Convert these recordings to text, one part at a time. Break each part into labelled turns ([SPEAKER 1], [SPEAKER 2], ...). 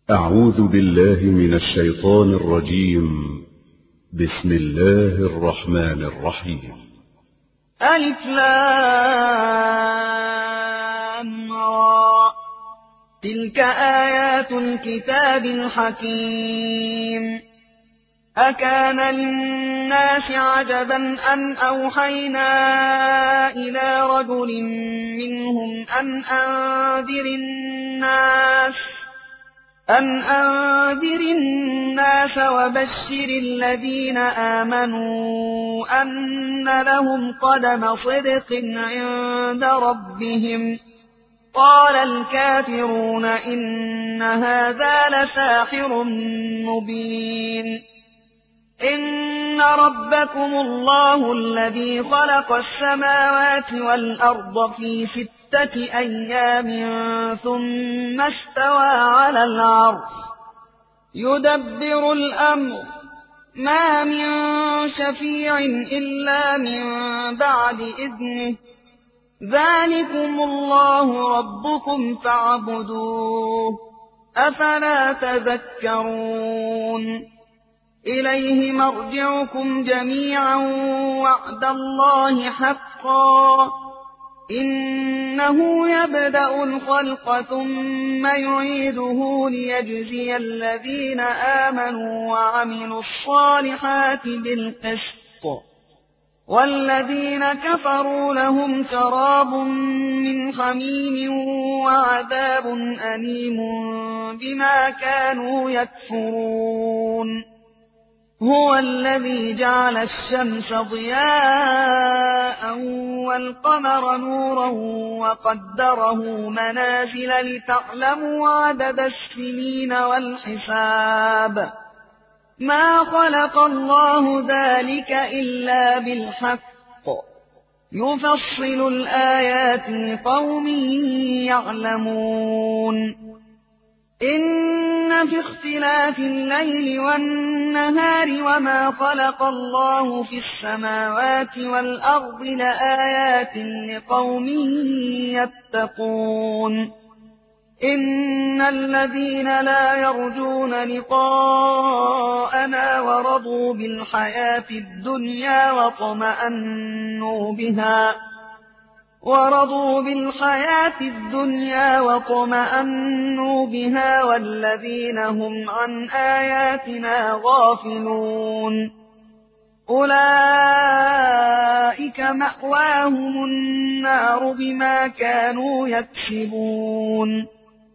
[SPEAKER 1] أعوذ بالله من الشيطان الرجيم. بسم الله الرحمن الرحيم.
[SPEAKER 2] ألف لام را. تلك آيات الكتاب الحكيم. أكان للناس عجبا أن أوحينا إلى رجل منهم أن أنذر الناس وبشر الذين آمنوا أن لهم قدم صدق عند ربهم. قال الكافرون إن هذا لساحر مبين. إن ربكم الله الذي خلق السماوات والأرض في 6 أيام ثم استوى على العرش يدبر الأمر ما من شفيع إلا من بعد إذنه ذلكم الله ربكم فاعبدوه أفلا تذكرون. إليه مرجعكم جميعا وعد الله حقا إنه يبدأ الخلق ثم يعيده ليجزي الذين آمنوا وعملوا الصالحات بالقسط والذين كفروا لهم شراب من حميم وعذاب أليم بما كانوا يكفرون. هو الذي جعل الشمس ضياء والقمر نورا وقدره منازل لتعلموا عدد السنين والحساب. ما خلق الله ذلك إلا بالحق يفصل الآيات لقوم يعلمون. إن في اختلاف الليل والنهار وما خلق الله في السماوات والأرض لآيات لقوم يتقون. إن الذين لا يرجون لقاءنا ورضوا بالحياة الدنيا واطمأنوا بها والذين هم عن آياتنا غافلون أولئك مأواهم النار بما كانوا يكسبون.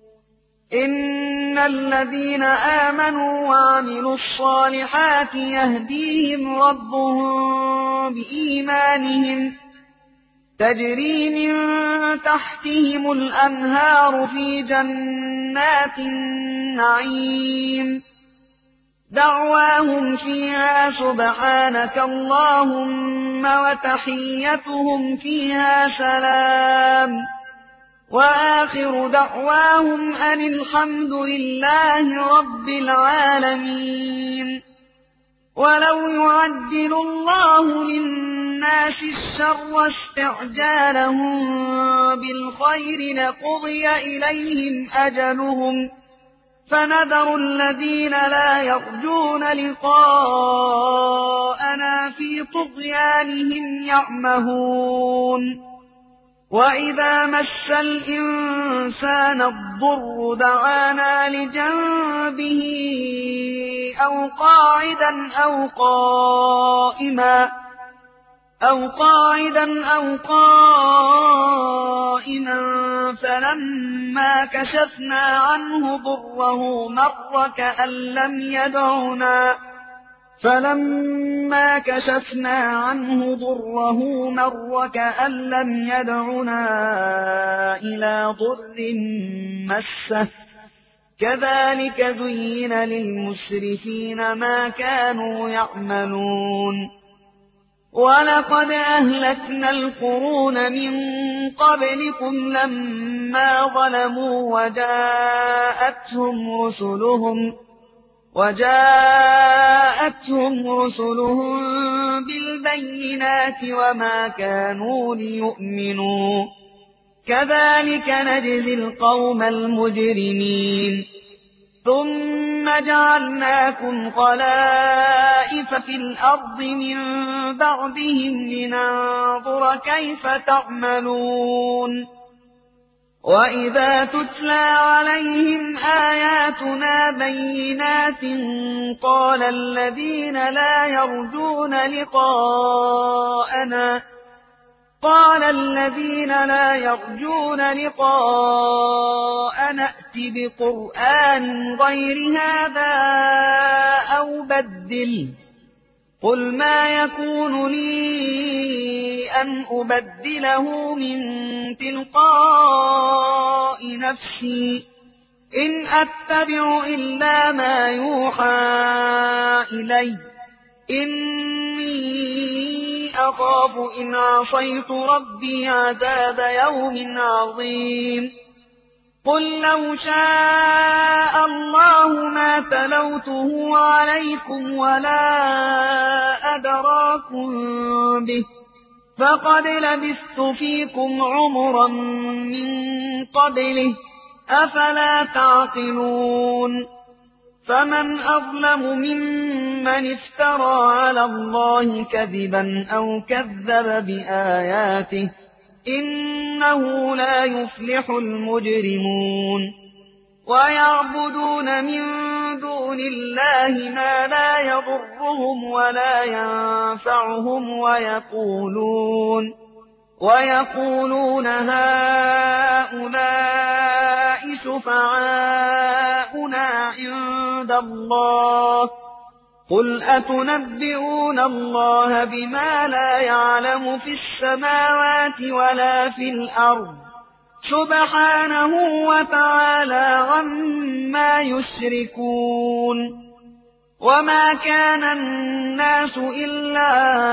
[SPEAKER 2] إن الذين آمنوا وعملوا الصالحات يهديهم ربهم بإيمانهم تجري من تحتهم الأنهار في جنات النعيم دعواهم فيها سبحانك اللهم وتحيتهم فيها سلام وآخر دعواهم أن الحمد لله رب العالمين. ولو يعجل الله للناس الشر استعجالهم بالخير لقضي إليهم أجلهم فنذر الذين لا يرجون لقاءنا في طغيانهم يعمهون. وإذا مس الإنسان الضر دعانا لجنبه أو قاعدا أو قائما فلما كشفنا عنه ضره مر كأن لم يدعنا إلى ضر مسه كذلك زين للمسرفين ما كانوا يعملون. ولقد أهلكنا القرون من قبلكم لما ظلموا وجاءتهم رسلهم بالبينات وما كانوا ليؤمنوا كذلك نجزي القوم المجرمين. ثم جعلناكم خلائف في الأرض من بعدهم لننظر كيف تعملون وإذا تتلى عليهم آياتنا بينات قال الذين لا يرجون لقاءنا ائت بقرآن غير هذا أو بدله قل ما يكون لي أن أبدله من تلقاء نفسي إن أتبع إلا ما يوحى إلي إني أخاف إن عصيت ربي عذاب يوم عظيم قل لو شاء الله ما تلوته عليكم ولا أدراكم به فقد لبثت فيكم عمرا من قبله أفلا تعقلون فمن أظلم ممن افترى على الله كذبا أو كذب بآياته إنه لا يفلح المجرمون ويعبدون من دون الله ما لا يضرهم ولا ينفعهم ويقولون هؤلاء شفعاؤنا عند الله قل أتنبئون الله بما لا يعلم في السماوات ولا في الأرض سبحانه وتعالى عما يشركون وما كان الناس إلا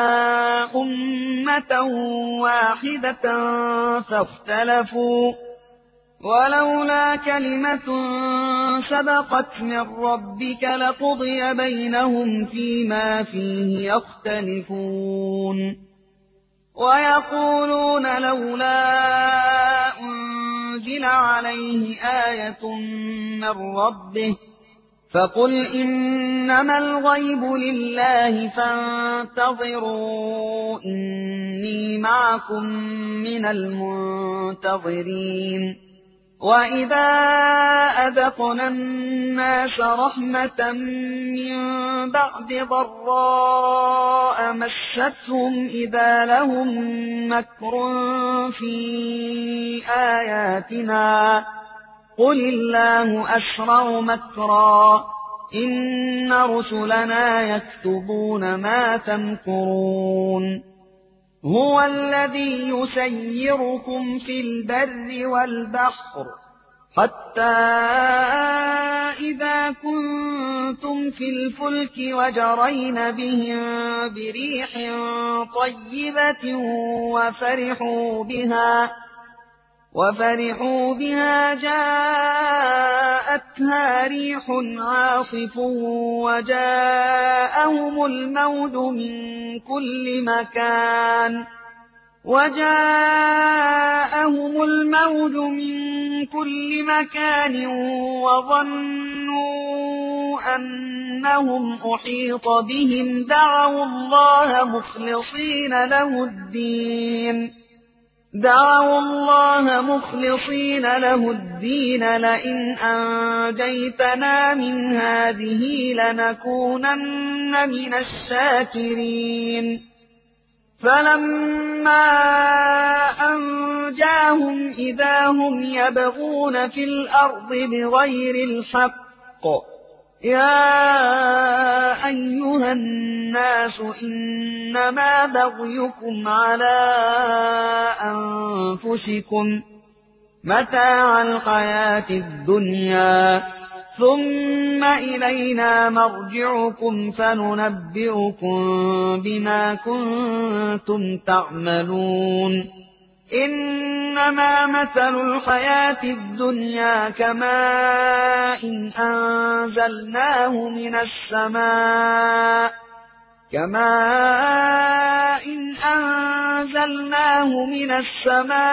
[SPEAKER 2] أمة واحدة فاختلفوا ولولا كلمة سبقت من ربك لقضي بينهم فيما فيه يختلفون ويقولون لولا أنزل عليه آية من ربه فقل إنما الغيب لله فانتظروا إني معكم من المنتظرين وإذا أذقنا الناس رحمة من بعد ضراء مستهم إذا لهم مكر في آياتنا قل الله أسرع مكرا إن رسلنا يكتبون ما تمكرون هو الذي يسيركم في البر والبحر حتى إذا كنتم في الفلك وجرين بهم بريح طيبة وفرحوا بها جاءتها ريح عاصف وجاءهم الموج من كل مكان وظنوا أنهم أحيط بهم دعوا الله مخلصين له الدين لئن أنجيتنا من هذه لنكونن من الشاكرين فلما أنجاهم إذا هم يبغون في الأرض بغير الحق يا أيها الناس إنما بغيكم على أنفسكم متاع الحياة الدنيا ثم إلينا مرجعكم فننبئكم بما كنتم تعملون إنما مثل الحياة الدنيا كماء أنزلناه من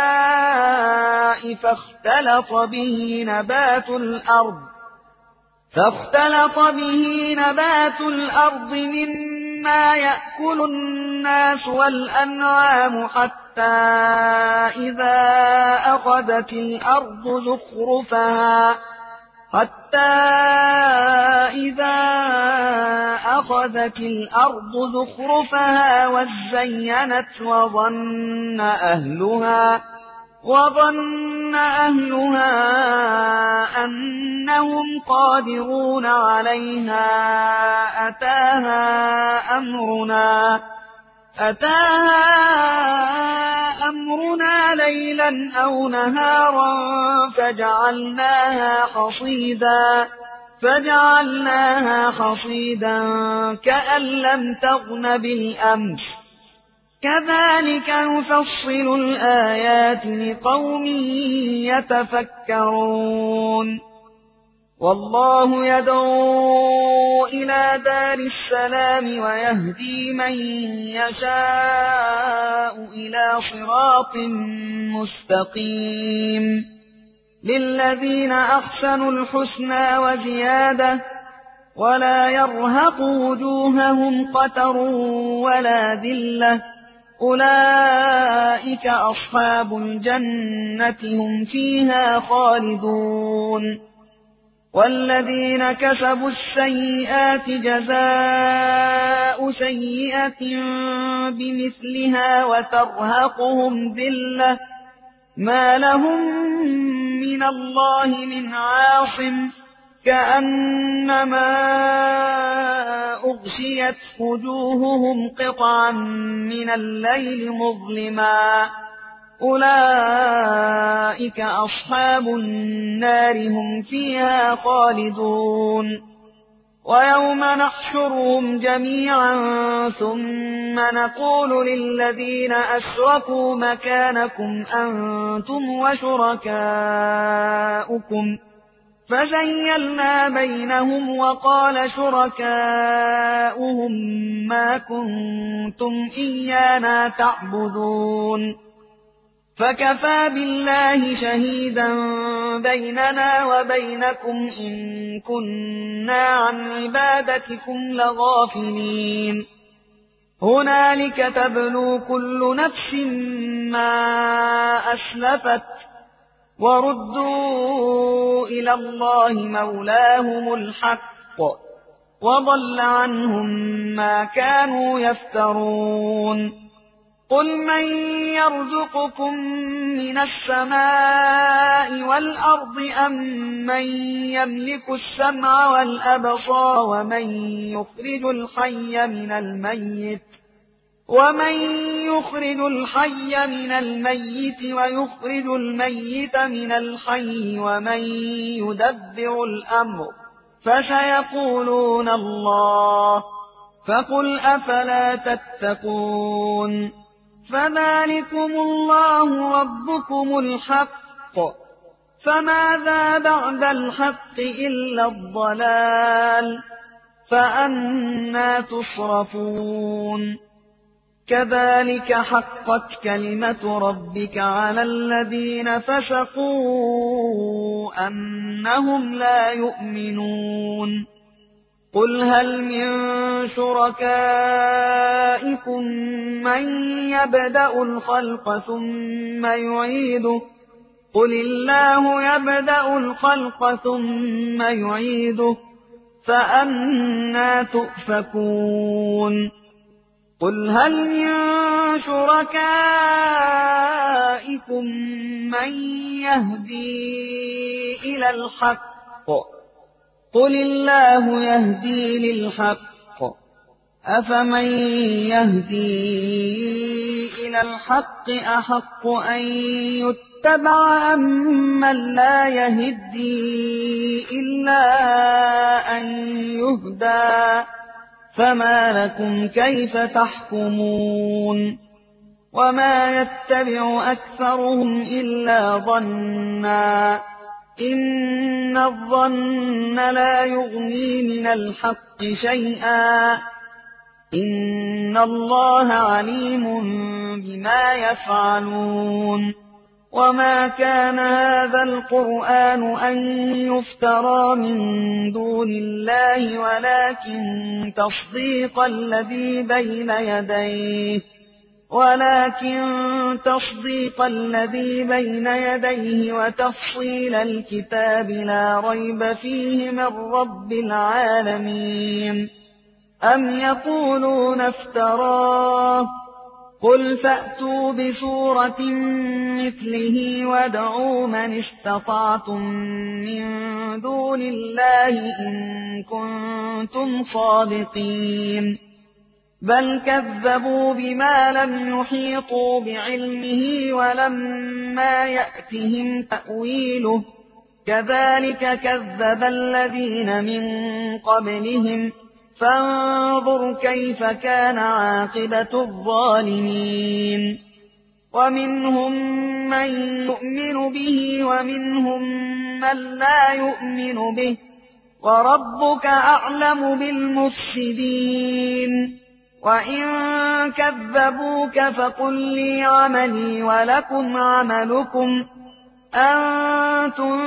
[SPEAKER 2] السماء فاختلط به نبات الأرض فاختلط به نبات الأرض مما يأكل الناس والأنعام حتى إذا أخذت الأرض زخرفها وزينت وظن أهلها أنهم قادرون عليها أتاها أمرنا ليلا أو نهارا فجعلناها حصيدا كأن لم تغن بالأمس كذلك نفصل الآيات لقوم يتفكرون والله يدعو إلى دار السلام ويهدي من يشاء إلى صراط مستقيم للذين أحسنوا الحسنى وزيادة ولا يرهق وجوههم قتر ولا ذلة أولئك أصحاب الجنة هم فيها خالدون والذين كسبوا السيئات جزاء سيئة بمثلها وترهقهم ذلة ما لهم من الله من عاصم كأنما أغشيت وجوههم قطعا من الليل مظلما أولئك أصحاب النار هم فيها خالدون ويوم نحشرهم جميعا ثم نقول للذين أشركوا مكانكم أنتم وشركاؤكم فزيلنا بينهم وقال شركاؤهم ما كنتم إيانا تعبدون فكفى بالله شهيدا بيننا وبينكم إن كنا عن عبادتكم لغافلين هنالك تبلو كل نفس ما أسلفت وردوا إلى الله مولاهم الحق وضل عنهم ما كانوا يفترون قل من يرزقكم من السماء والأرض أم من يملك السمع والأبصار ومن يخرج الحي من الميت ويخرج الميت من الحي ومن يدبر الأمر فسيقولون الله فقل أفلا تتقون فذلكم الله ربكم الحق فماذا بعد الحق إلا الضلال فأنى تصرفون كذلك حقت كلمة ربك على الذين فسقوا أنهم لا يؤمنون قل هل من شركائكم من يبدأ الخلق ثم يعيده قل الله يبدأ الخلق ثم يعيده فأنى تؤفكون قل هل من شركائكم من يهدي إلى الحق قل الله يهدي للحق أفمن يهدي إلى الحق أحق أن يتبع أمن لا يهدي إلا أن يهدى فما لكم كيف تحكمون وما يتبع أكثرهم إلا ظنا إن الظن لا يغني من الحق شيئا إن الله عليم بما يفعلون وما كان هذا القرآن أن يفترى من دون الله ولكن تصديق الذي بين يديه وتفصيل الكتاب لا ريب فيه من رب العالمين. أم يقولون افتراه قل فأتوا بسورة مثله وادعوا من استطعتم من دون الله إن كنتم صادقين. بل كذبوا بما لم يحيطوا بعلمه ولما يأتهم تأويله كذلك كذب الذين من قبلهم فانظر كيف كان عاقبة الظالمين. ومنهم من يؤمن به ومنهم من لا يؤمن به وربك أعلم بالمفسدين. وإن كذبوك فقل لي عملي ولكم عملكم أنتم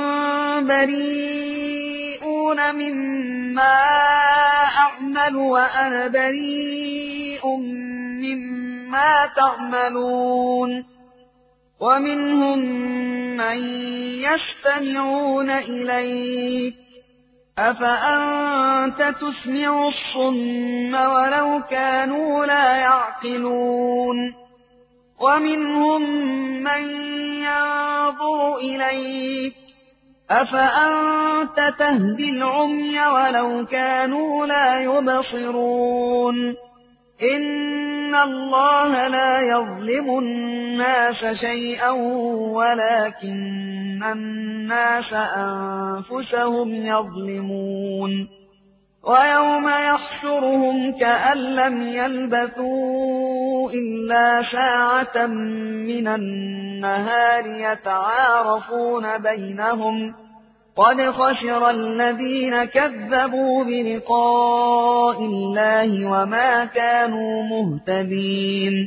[SPEAKER 2] بريئون مما أعمل وأنا بريء مما تعملون. ومنهم من يستمعون إليك أفأنت تسمع الصم ولو كانوا لا يعقلون. ومنهم من ينظر إليك أفأنت تهدي العمي ولو كانوا لا يبصرون. إن الله لا يظلم الناس شيئا ولكن الناس أنفسهم يظلمون. ويوم يحشرهم كأن لم يلبثوا إلا ساعة من النهار يتعارفون بينهم قد خسر الذين كذبوا بلقاء الله وما كانوا مهتدين.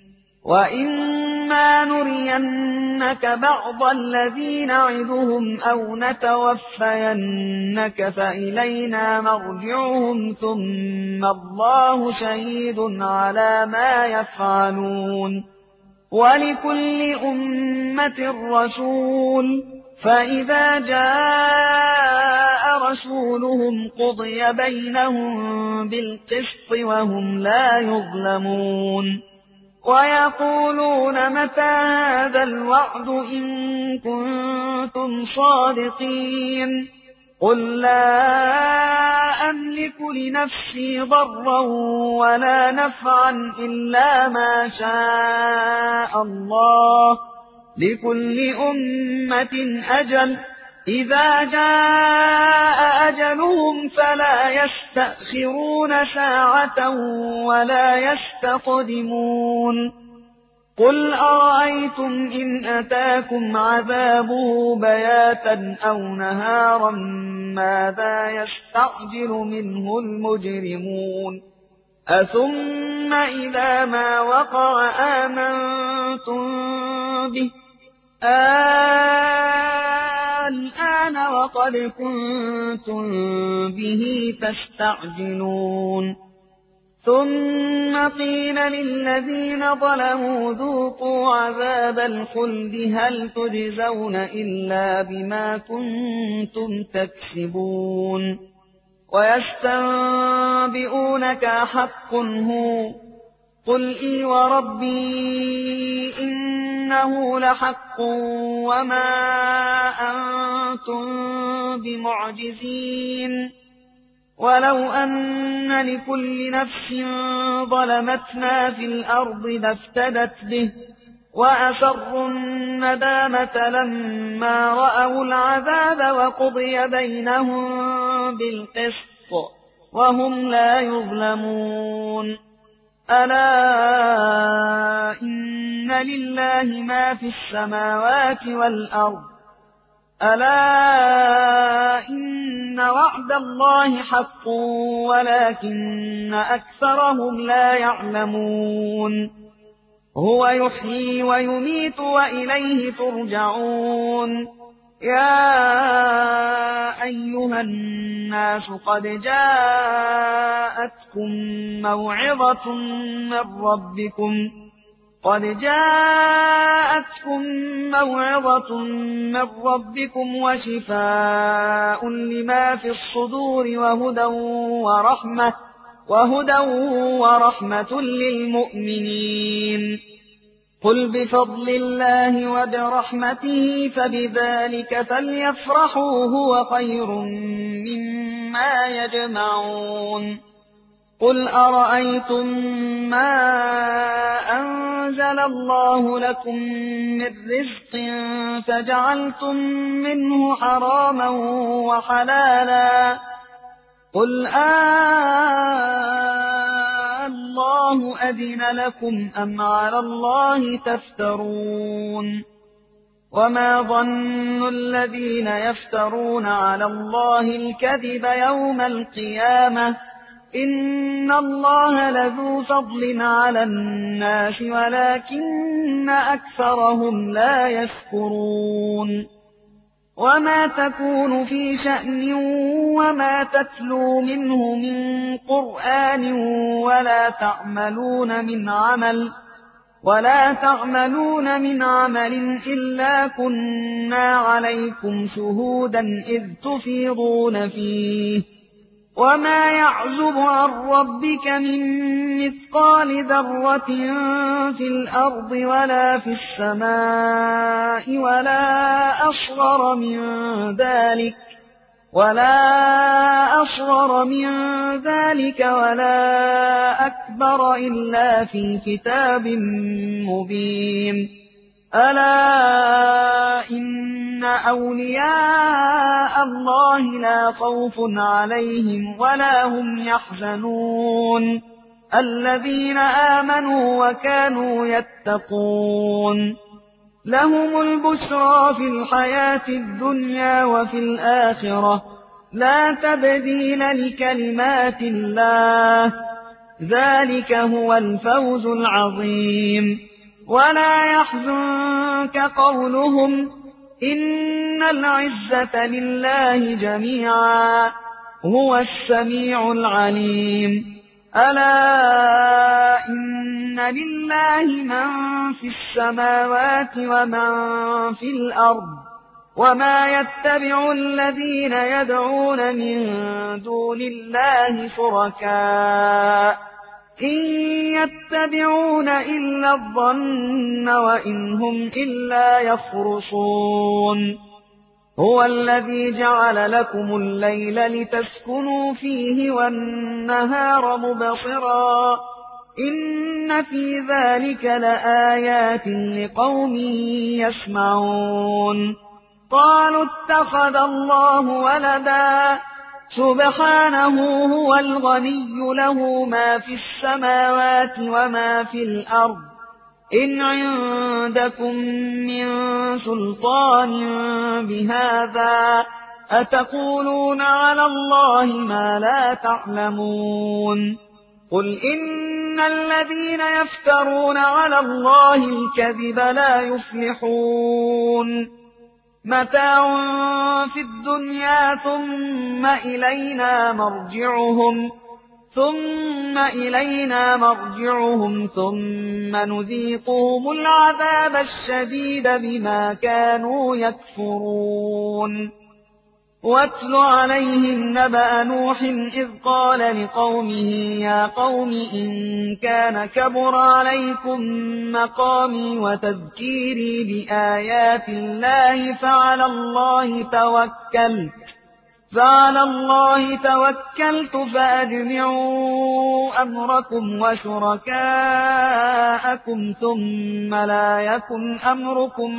[SPEAKER 2] وإما نرينك بعض الذي نعدهم أو نتوفينك فإلينا مرجعهم ثم الله شهيد على ما يفعلون. ولكل أمة رسول فإذا جاء رسولهم قضي بينهم بالقسط وهم لا يظلمون. ويقولون متى هذا الوعد إن كنتم صادقين. قل لا أملك لنفسي ضرا ولا نفعا إلا ما شاء الله لكل أمة أجل إذا جاء أجلهم فلا يستأخرون ساعة ولا يستقدمون. قل أرأيتم إن أتاكم عذابه بياتا أو نهارا ماذا يستعجل منه المجرمون. أثم إذا ما وقع آمنتم به الآن وقد كنتم به تستعجلون. ثم قيل للذين ظلموا ذوقوا عذاب الخلد هل تجزون إلا بما كنتم تكسبون. ويستنبئونك حق هو قل إي وربي إنه لحق وما أنتم بمعجزين. ولو أن لكل نفس ظلمت ما في الأرض لافتدت به وأسروا الندامة لما رأوا العذاب وقضي بينهم بالقسط وهم لا يظلمون. ألا إن لله ما في السماوات والأرض ألا إن وعد الله حق ولكن أكثرهم لا يعلمون. هو يحيي ويميت وإليه ترجعون يا أيها الناس قد جاءتكم موعظة من ربكم وشفاء لما في الصدور وهدى ورحمة للمؤمنين قل بفضل الله وبرحمته فبذلك فليفرحوا هو خير مما يجمعون قل أرأيتم ما أنزل الله لكم من رزق فجعلتم منه حراما وحلالا قل الله أذن لكم أم على الله تفترون وما ظن الذين يفترون على الله الكذب يوم القيامة إن الله لذو فضل على الناس ولكن أكثرهم لا يشكرون وما تكون في شأن وما تتلو منه من قرآن ولا تعملون من عمل إلا كنا عليكم شهودا إذ تفيضون فيه وما يعزب عن ربك من مثقال ذرة في الأرض ولا في السماء ولا أصغر من ذلك ولا أكبر إلا في كتاب مبين ألا إن أولياء الله لا خوف عليهم ولا هم يحزنون الذين آمنوا وكانوا يتقون لهم البشرى في الحياة الدنيا وفي الآخرة لا تبديل لكلمات الله ذلك هو الفوز العظيم ولا يحزنك قولهم إن العزة لله جميعا هو السميع العليم ألا إن لله من في السماوات ومن في الأرض وما يتبع الذين يدعون من دون الله شركاء إن يتبعون إلا الظن وإن هم إلا يخرصون هو الذي جعل لكم الليل لتسكنوا فيه والنهار مبصرا إن في ذلك لآيات لقوم يسمعون قالوا اتخذ الله ولدا سبحانه هو الغني له ما في السماوات وما في الأرض إن عندكم من سلطان بهذا أتقولون على الله ما لا تعلمون قل إن الذين يفترون على الله الكذب لا يفلحون متاع في الدنيا ثم إلينا مرجعهم ثم نذيقهم العذاب الشديد بما كانوا يكفرون واتل عليهم نبأ نوح إذ قال لقومه يا قوم إن كان كبر عليكم مقامي وتذكيري بآيات الله فعلى الله توكلت فأجمعوا أمركم وشركاءكم ثم لا يكن أمركم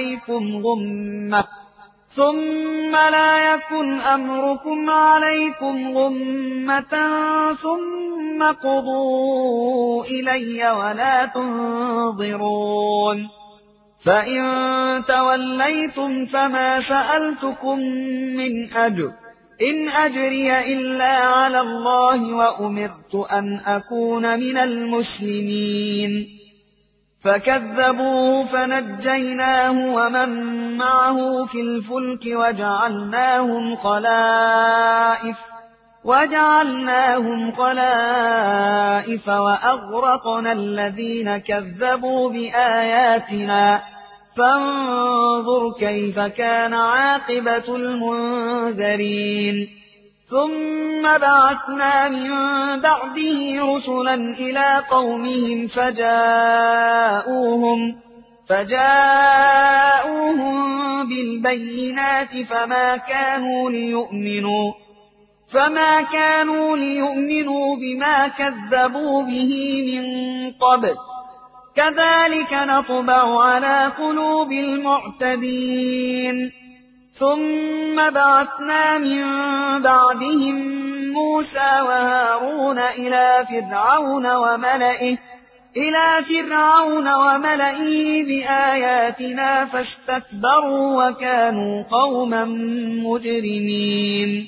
[SPEAKER 2] عليكم غمة ثم قضوا إلي ولا تنظرون فإن توليتم فما سألتكم من أجر إن أجري إلا على الله وأمرت أن أكون من المسلمين فكذبوه فنجيناه ومن معه في الفلك وجعلناهم خلائف وأغرقنا الذين كذبوا بآياتنا فانظر كيف كان عاقبة المنذرين ثم بعثنا من بعده رسلا إلى قومهم فجاءوهم بالبينات فما كانوا ليؤمنوا بما كذبوا به من قبل كذلك نطبع على قلوب المعتدين ثم بعثنا من بعدهم موسى وهارون إلى فرعون وملئه بآياتنا فاستكبروا وكانوا قوما مجرمين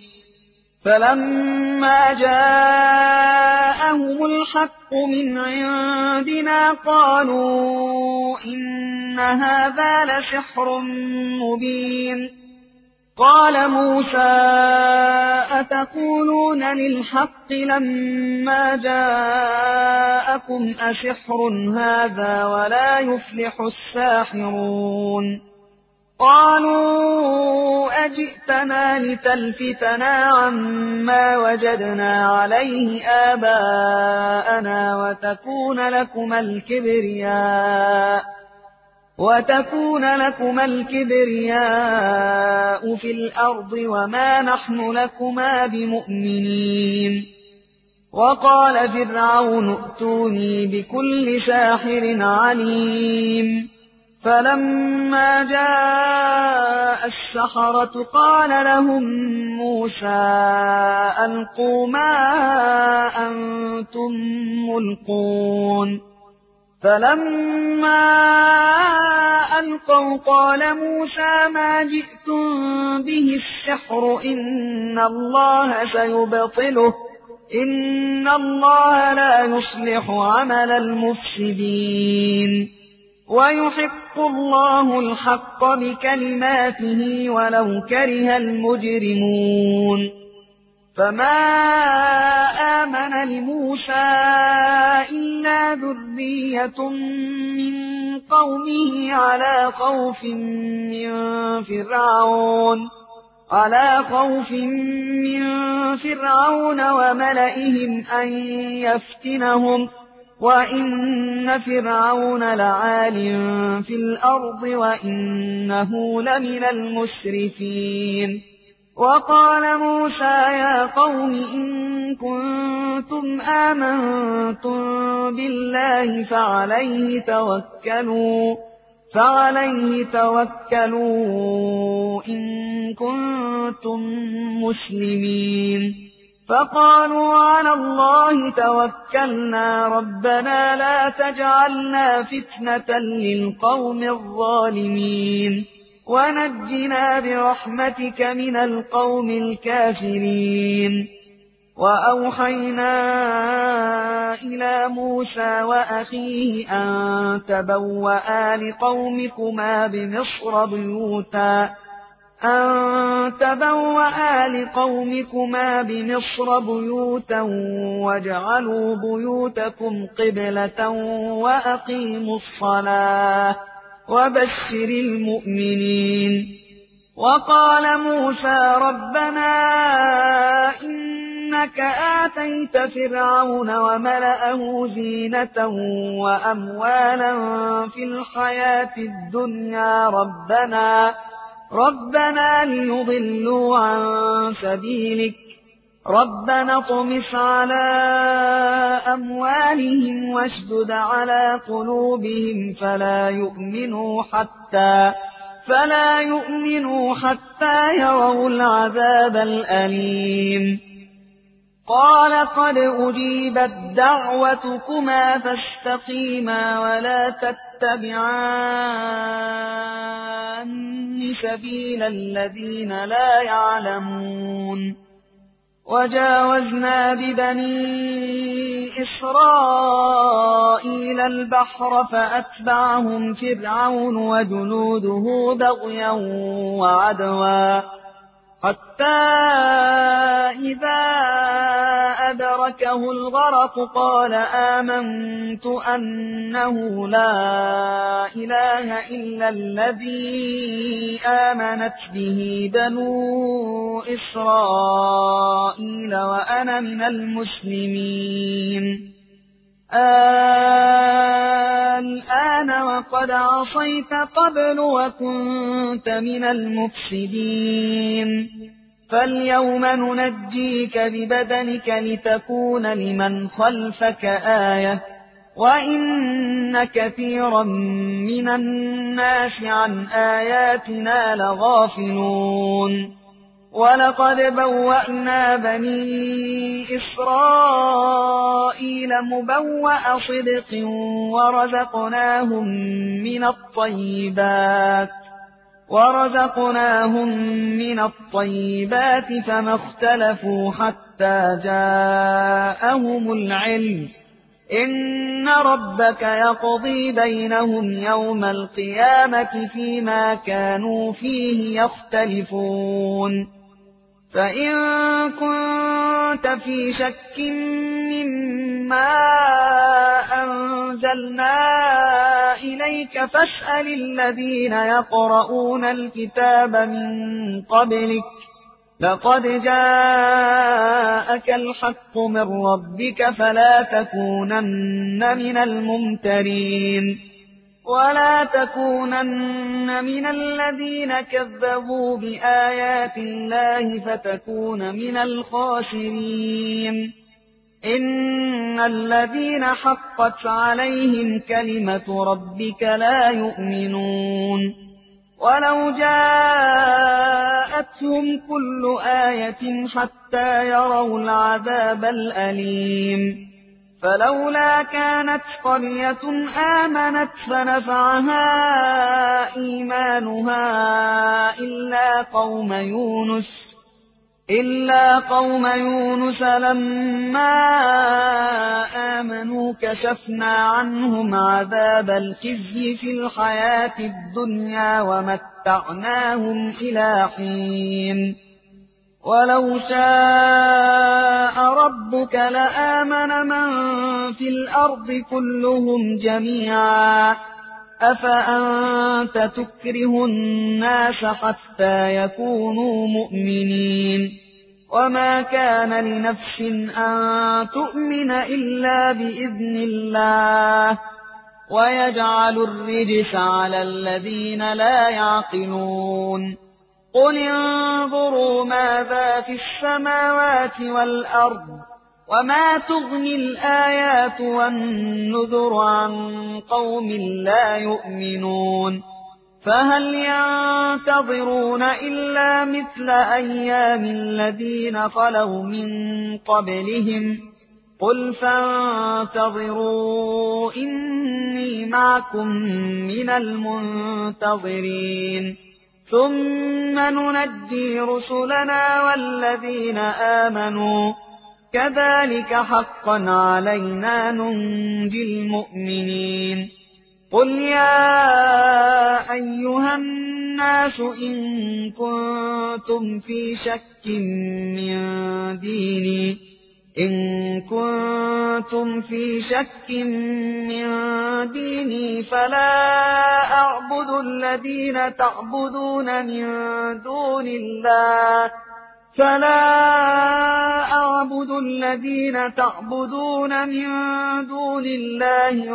[SPEAKER 2] فلما جاءهم الحق من عندنا قالوا إن هذا لسحر مبين قال موسى أتقولون للحق لما جاءكم أسحر هذا ولا يفلح الساحرون قالوا أجئتنا لتلفتنا عما وجدنا عليه آباءنا وتكون لكما الكبرياء في الأرض وما نحن لكما بمؤمنين وقال فرعون ائتوني بكل ساحر عليم فلما جاء السحرة قال لهم موسى ألقوا ما أنتم ملقون فلما ألقوا قال موسى ما جئتم به السحر إن الله سيبطله إن الله لا يصلح عمل المفسدين ويحق الله الحق بكلماته ولو كره المجرمون فما آمن لموسى إلا ذرية من قومه على خوف من فرعون وملئهم أن يفتنهم وإن فرعون لعال في الأرض وإنه لمن المسرفين وقال موسى يا قوم إن كنتم آمنتم بالله فعليه توكلوا إن كنتم مسلمين فقالوا على الله توكلنا ربنا لا تجعلنا فتنة للقوم الظالمين ونجنا برحمتك من القوم الكافرين وأوحينا إلى موسى وأخيه أن تبوأ لقومكما بمصر بيوتا واجعلوا بيوتكم قبلة وأقيموا الصلاة وبشر المؤمنين وقال موسى ربنا إنك آتيت فرعون وملأه زينة وأموالا في الحياة الدنيا ربنا ليضلوا عن سبيلك ربنا اطمس على أموالهم واشدد على قلوبهم فلا يؤمنوا حتى يروا العذاب الأليم قال قد أجيبت دعوتكما فاستقيما ولا تتبعان سبيل الذين لا يعلمون وجاوزنا ببني إسرائيل البحر فأتبعهم فرعون وجنوده بغيا وعدوا حتى إذا أدركه الغرق قال آمنت أنه لا إله إلا الذي آمنت به بنو إسرائيل وأنا من المسلمين الآن وقد عصيت قبل وكنت من المفسدين فاليوم ننجيك ببدنك لتكون لمن خلفك آية وإن كثيرا من الناس عن آياتنا لغافلون ولقد بوأنا بني إسرائيل مبوأ صدق ورزقناهم من الطيبات فما اختلفوا حتى جاءهم العلم إن ربك يقضي بينهم يوم القيامة فيما كانوا فيه يختلفون فإن كنت في شك مما أنزلنا إليك فاسأل الذين يقرؤون الكتاب من قبلك لقد جاءك الحق من ربك فلا تكونن من الممترين ولا تكونن من الذين كذبوا بآيات الله فتكون من الخاسرين إن الذين حقت عليهم كلمة ربك لا يؤمنون ولو جاءتهم كل آية حتى يروا العذاب الأليم فلولا كانت قرية آمنت فنفعها إيمانها إلا قوم يونس لما آمنوا كشفنا عنهم عذاب الخزي في الحياة الدنيا ومتعناهم إلى حين ولو شاء ربك لآمن من في الأرض كلهم جميعا أفأنت تكره الناس حتى يكونوا مؤمنين وما كان لنفس أن تؤمن إلا بإذن الله ويجعل الرجس على الذين لا يعقلون قل انظروا ماذا في السماوات والأرض وما تغني الآيات والنذر عن قوم لا يؤمنون فهل ينتظرون إلا مثل أيام الذين خلوا من قبلهم قل فانتظروا إني معكم من المنتظرين ثم ننجي رسلنا والذين آمنوا كذلك حقا علينا ننجي المؤمنين قل يا أيها الناس إن كنتم في شك من ديني فلا أعبد الذين تعبدون من دون الله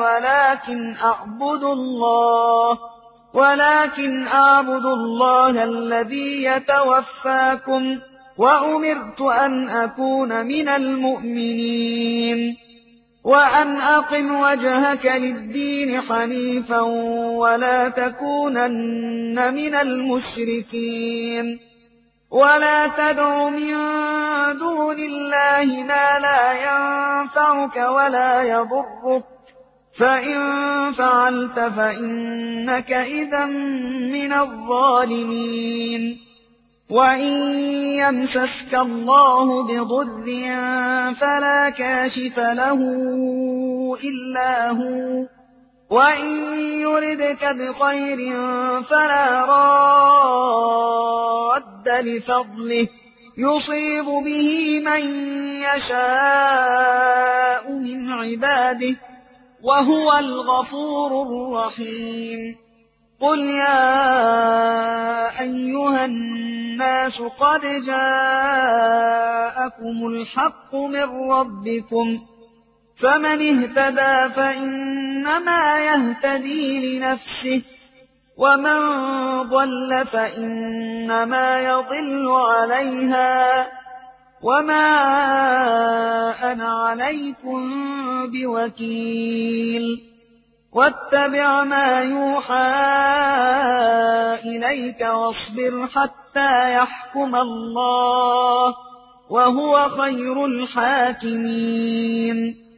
[SPEAKER 2] ولكن أعبد الله الذي يتوفاكم وأمرت أن أكون من المؤمنين وأن أقم وجهك للدين حنيفا ولا تكونن من المشركين ولا تدع من دون الله ما لا ينفعك ولا يضرك فإن فعلت فإنك إذا من الظالمين وإن يمسسك الله بضر فلا كاشف له إلا هو، وإن يردك بخير فلا راد لفضله، يصيب به من يشاء من عباده، وهو الغفور الرحيم. قل يا أيها الناس قد جاءكم الحق من ربكم، فمن اهتدى فإنما يهتدي لنفسه، ومن ضل فإنما يضل عليها، وما أنا عليكم بوكيل. واتبع ما يوحى إليك واصبر حتى يحكم الله، وهو خير الحاكمين.